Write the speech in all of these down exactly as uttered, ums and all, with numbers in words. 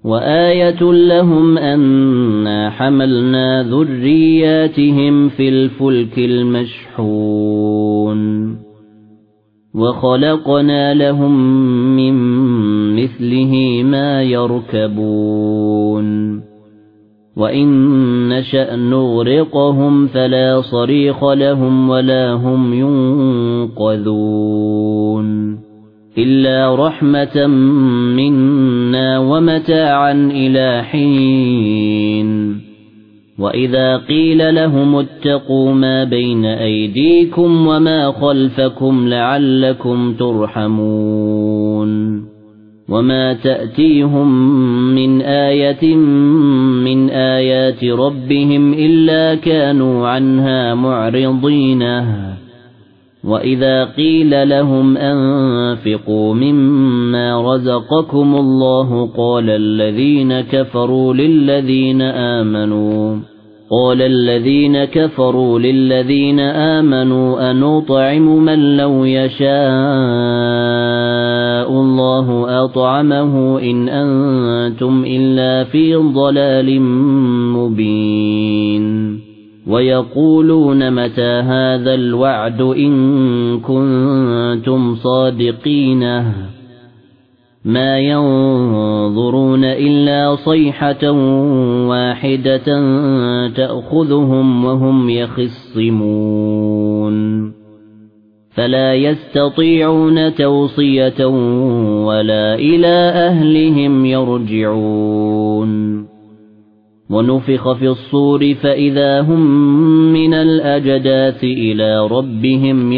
وآية لهم أنا حملنا ذرياتهم في الفلك المشحون وخلقنا لهم من مثله ما يركبون وإن نشأ نغرقهم فلا صريخ لهم ولا هم ينقذون إلا رحمة منا ومتاعا إلى حين وإذا قيل لهم اتقوا ما بين أيديكم وما خلفكم لعلكم ترحمون وما تأتيهم من آية من آيات ربهم إلا كانوا عنها معرضين وإذا قيل لهم أنفقوا مما رزقكم الله قال الذين كفروا للذين آمنوا قال الذين كفروا للذين آمنوا أنطعم من لو يشاء الله أطعمه إن أنتم إلا في ضلال مبين ويقولون متى هذا الوعد إن كنتم صادقين ما ينظرون إلا صيحة واحدة تأخذهم وهم يخصمون فلا يستطيعون توصية ولا إلى أهلهم يرجعون ونفخ في الصور فإذا هم من الأجداث إلى ربهم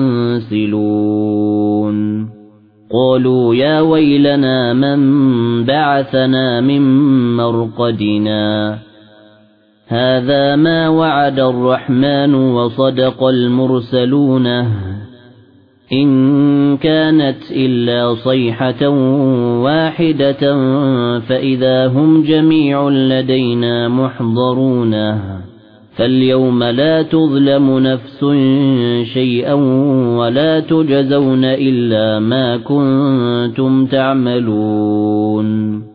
ينسلون قالوا يا ويلنا من بعثنا من مرقدنا هذا ما وعد الرحمن وصدق المرسلون إن كانت إلا صيحة واحدة فإذا هم جميع لدينا محضرون فاليوم لا تظلم نفس شيئا ولا تجزون إلا ما كنتم تعملون